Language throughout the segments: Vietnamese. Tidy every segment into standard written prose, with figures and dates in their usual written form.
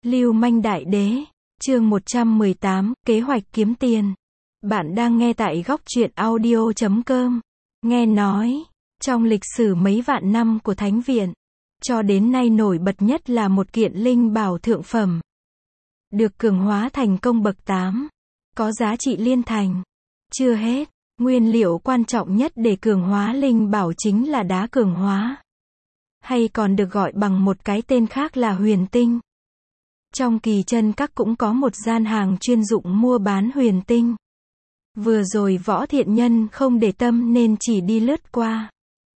Lưu manh đại đế, chương 118, kế hoạch kiếm tiền. Bạn đang nghe tại góc truyện audio.com. Nghe nói, trong lịch sử mấy vạn năm của Thánh Viện, cho đến nay nổi bật nhất là một kiện linh bảo thượng phẩm. Được cường hóa thành công bậc 8, có giá trị liên thành. Chưa hết, nguyên liệu quan trọng nhất để cường hóa linh bảo chính là đá cường hóa. Hay còn được gọi bằng một cái tên khác là huyền tinh. Trong Kỳ Chân Các cũng có một gian hàng chuyên dụng mua bán huyền tinh. Vừa rồi Võ Thiện Nhân không để tâm nên chỉ đi lướt qua.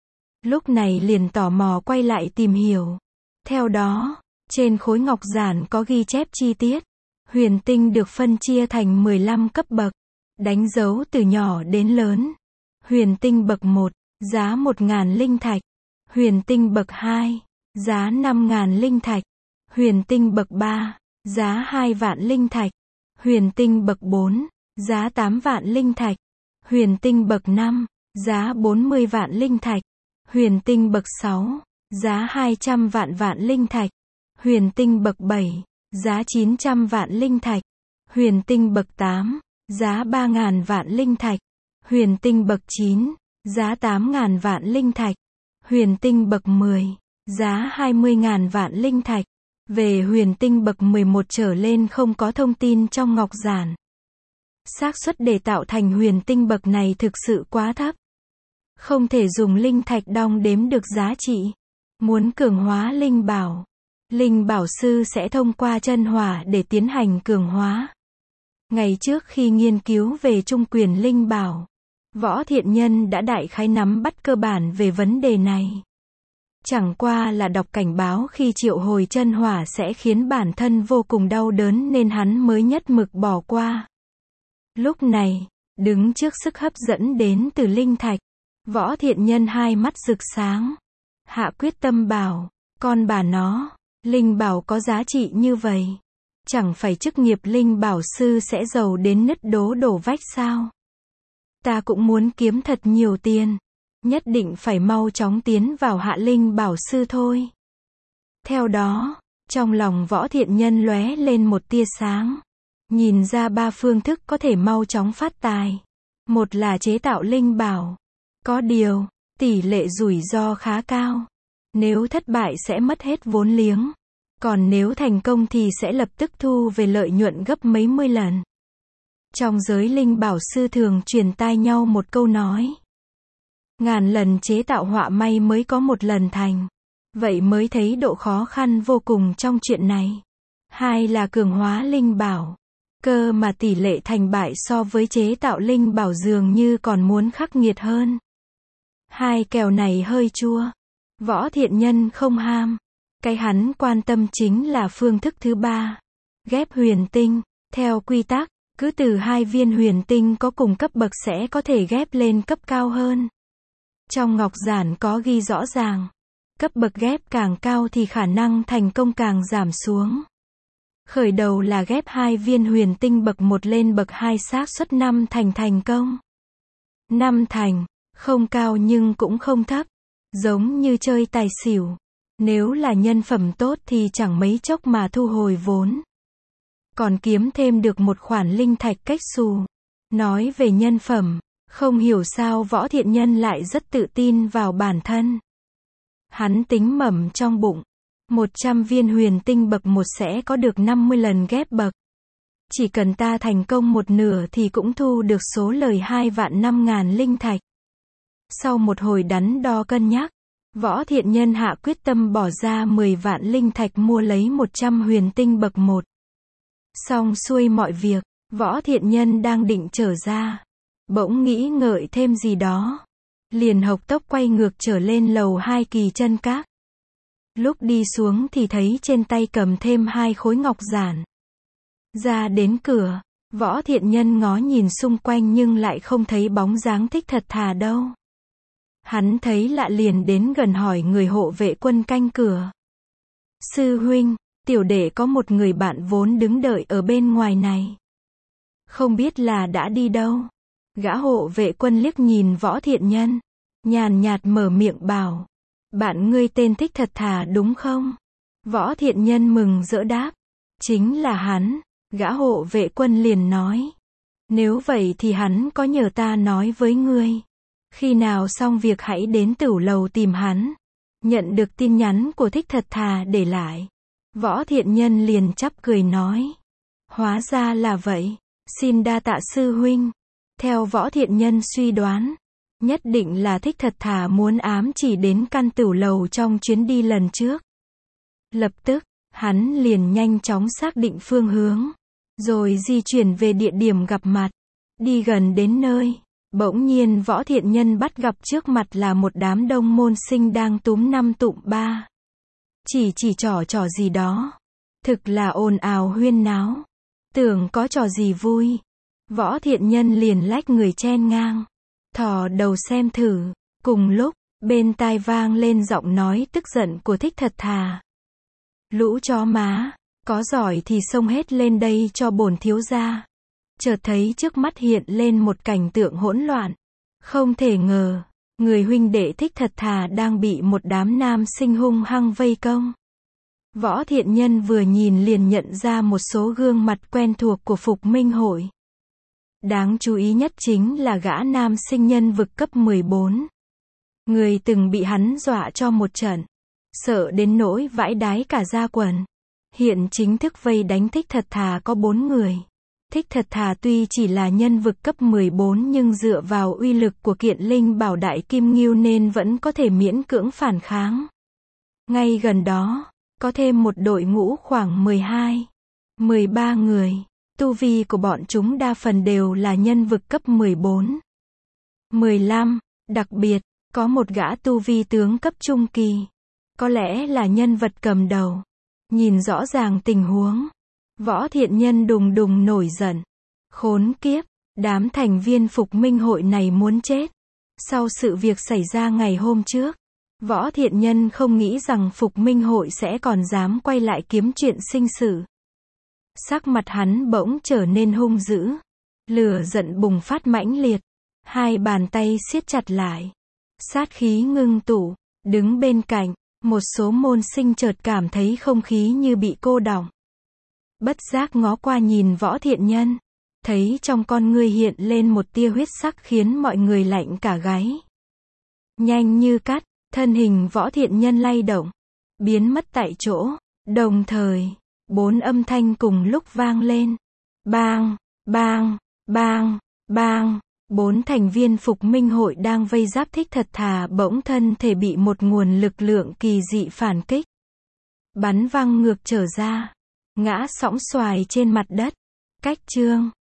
Lúc này liền tò mò quay lại tìm hiểu. Theo đó, trên khối ngọc giản có ghi chép chi tiết. Huyền tinh được phân chia thành 15 cấp bậc, đánh dấu từ nhỏ đến lớn. Huyền tinh bậc 1, giá 1.000 linh thạch. Huyền tinh bậc 2, giá 5.000 linh thạch. Huyền tinh bậc 3, giá 2 vạn linh thạch. Huyền tinh bậc 4, giá 8 vạn linh thạch. Huyền tinh bậc 5, giá 40 vạn linh thạch. Huyền tinh bậc 6, giá 200 vạn linh thạch. Huyền tinh bậc 7, giá 900 vạn linh thạch. Huyền tinh bậc 8, giá 3.000 vạn linh thạch. Huyền tinh bậc 9, giá 8.000 vạn linh thạch. Huyền tinh bậc 10, giá 20.000 vạn linh thạch. Về huyền tinh bậc 11 trở lên không có thông tin trong ngọc giản. Xác suất để tạo thành huyền tinh bậc này thực sự quá thấp. Không thể dùng linh thạch đong đếm được giá trị. Muốn cường hóa linh bảo, linh bảo sư sẽ thông qua chân hỏa để tiến hành cường hóa. Ngày trước khi nghiên cứu về trung quyền linh bảo, Võ Thiện Nhân đã đại khái nắm bắt cơ bản về vấn đề này. Chẳng qua là đọc cảnh báo khi triệu hồi chân hỏa sẽ khiến bản thân vô cùng đau đớn nên hắn mới nhất mực bỏ qua. Lúc này, đứng trước sức hấp dẫn đến từ linh thạch, Võ Thiện Nhân hai mắt rực sáng. Hạ quyết tâm bảo, con bà nó, linh bảo có giá trị như vậy. Chẳng phải chức nghiệp linh bảo sư sẽ giàu đến nứt đổ vách sao? Ta cũng muốn kiếm thật nhiều tiền. Nhất định phải mau chóng tiến vào hạ linh bảo sư thôi. Theo đó, trong lòng Võ Thiện Nhân lóe lên một tia sáng. Nhìn ra 3 phương thức có thể mau chóng phát tài. Một là chế tạo linh bảo. Có điều, tỷ lệ rủi ro khá cao. Nếu thất bại sẽ mất hết vốn liếng. Còn nếu thành công thì sẽ lập tức thu về lợi nhuận gấp mấy mươi lần. Trong giới linh bảo sư thường truyền tai nhau một câu nói. Ngàn lần chế tạo họa may mới có một lần thành. Vậy mới thấy độ khó khăn vô cùng trong chuyện này. Hai là cường hóa linh bảo. Cơ mà tỷ lệ thành bại so với chế tạo linh bảo dường như còn muốn khắc nghiệt hơn. Hai kèo này hơi chua. Võ Thiện Nhân không ham. Cái hắn quan tâm chính là phương thức thứ 3. Ghép huyền tinh. Theo quy tắc, cứ từ 2 viên huyền tinh có cùng cấp bậc sẽ có thể ghép lên cấp cao hơn. Trong ngọc giản có ghi rõ ràng, cấp bậc ghép càng cao thì khả năng thành công càng giảm xuống. Khởi đầu là ghép 2 viên huyền tinh bậc 1 lên bậc 2 xác suất 5 thành công. 5 thành, không cao nhưng cũng không thấp, giống như chơi tài xỉu. Nếu là nhân phẩm tốt thì chẳng mấy chốc mà thu hồi vốn. Còn kiếm thêm được một khoản linh thạch cách xù. Nói về nhân phẩm, không hiểu sao Võ Thiện Nhân lại rất tự tin vào bản thân. Hắn tính mẩm trong bụng, 100 viên huyền tinh bậc 1 sẽ có được 50 lần ghép bậc. Chỉ cần ta thành công một nửa thì cũng thu được số lời 2 vạn 5.000 linh thạch. Sau một hồi đắn đo cân nhắc, Võ Thiện Nhân hạ quyết tâm bỏ ra 10 vạn linh thạch mua lấy 100 huyền tinh bậc 1. Xong xuôi mọi việc, Võ Thiện Nhân đang định trở ra. Bỗng nghĩ ngợi thêm gì đó. Liền hộc tốc quay ngược trở lên lầu 2 Kỳ Chân Các. Lúc đi xuống thì thấy trên tay cầm thêm 2 khối ngọc giản. Ra đến cửa, Võ Thiện Nhân ngó nhìn xung quanh nhưng lại không thấy bóng dáng Thích Thật Thà đâu. Hắn thấy lạ liền đến gần hỏi người hộ vệ quân canh cửa. Sư huynh, tiểu đệ có một người bạn vốn đứng đợi ở bên ngoài này. Không biết là đã đi đâu. Gã hộ vệ quân liếc nhìn Võ Thiện Nhân, nhàn nhạt mở miệng bảo. Bạn ngươi tên Thích Thật Thà đúng không? Võ Thiện Nhân mừng rỡ đáp. Chính là hắn, gã hộ vệ quân liền nói. Nếu vậy thì hắn có nhờ ta nói với ngươi. Khi nào xong việc hãy đến tửu lầu tìm hắn. Nhận được tin nhắn của Thích Thật Thà để lại. Võ Thiện Nhân liền chắp cười nói. Hóa ra là vậy. Xin đa tạ sư huynh. Theo Võ Thiện Nhân suy đoán, nhất định là Thích Thật Thà muốn ám chỉ đến căn tửu lầu trong chuyến đi lần trước. Lập tức, hắn liền nhanh chóng xác định phương hướng, rồi di chuyển về địa điểm gặp mặt. Đi gần đến nơi, bỗng nhiên Võ Thiện Nhân bắt gặp trước mặt là một đám đông môn sinh đang túm năm tụm ba. Chỉ trò gì đó. Thực là ồn ào huyên náo. Tưởng có trò gì vui. Võ Thiện Nhân liền lách người chen ngang. Thò đầu xem thử. Cùng lúc, bên tai vang lên giọng nói tức giận của Thích Thật Thà. Lũ chó má, có giỏi thì xông hết lên đây cho bổn thiếu gia. Chợt thấy trước mắt hiện lên một cảnh tượng hỗn loạn. Không thể ngờ, người huynh đệ Thích Thật Thà đang bị một đám nam sinh hung hăng vây công. Võ Thiện Nhân vừa nhìn liền nhận ra một số gương mặt quen thuộc của Phục Minh Hội. Đáng chú ý nhất chính là gã nam sinh nhân vực cấp 14. Người từng bị hắn dọa cho một trận. Sợ đến nỗi vãi đái cả da quần. Hiện chính thức vây đánh Thích Thật Thà có 4 người. Thích Thật Thà tuy chỉ là nhân vực cấp 14 nhưng dựa vào uy lực của kiện linh bảo đại kim ngưu nên vẫn có thể miễn cưỡng phản kháng. Ngay gần đó, có thêm một đội ngũ khoảng 13 người. Tu vi của bọn chúng đa phần đều là nhân vực cấp 14. 15, đặc biệt, có một gã tu vi tướng cấp trung kỳ. Có lẽ là nhân vật cầm đầu. Nhìn rõ ràng tình huống, Võ Thiện Nhân đùng đùng nổi giận. Khốn kiếp, đám thành viên Phục Minh Hội này muốn chết. Sau sự việc xảy ra ngày hôm trước, Võ Thiện Nhân không nghĩ rằng Phục Minh Hội sẽ còn dám quay lại kiếm chuyện sinh sự. Sắc mặt hắn bỗng trở nên hung dữ. Lửa giận bùng phát mãnh liệt. Hai bàn tay siết chặt lại. Sát khí ngưng tụ. Đứng bên cạnh, một số môn sinh chợt cảm thấy không khí như bị cô đọng. Bất giác ngó qua nhìn Võ Thiện Nhân. Thấy trong con ngươi hiện lên một tia huyết sắc khiến mọi người lạnh cả gáy. Nhanh như cắt, thân hình Võ Thiện Nhân lay động. Biến mất tại chỗ. Đồng thời, 4 âm thanh cùng lúc vang lên. Bang, bang, bang, bang. 4 thành viên Phục Minh Hội đang vây giáp Thích Thật Thà bỗng thân thể bị một nguồn lực lượng kỳ dị phản kích. Bắn văng ngược trở ra. Ngã sõng xoài trên mặt đất. Cách chương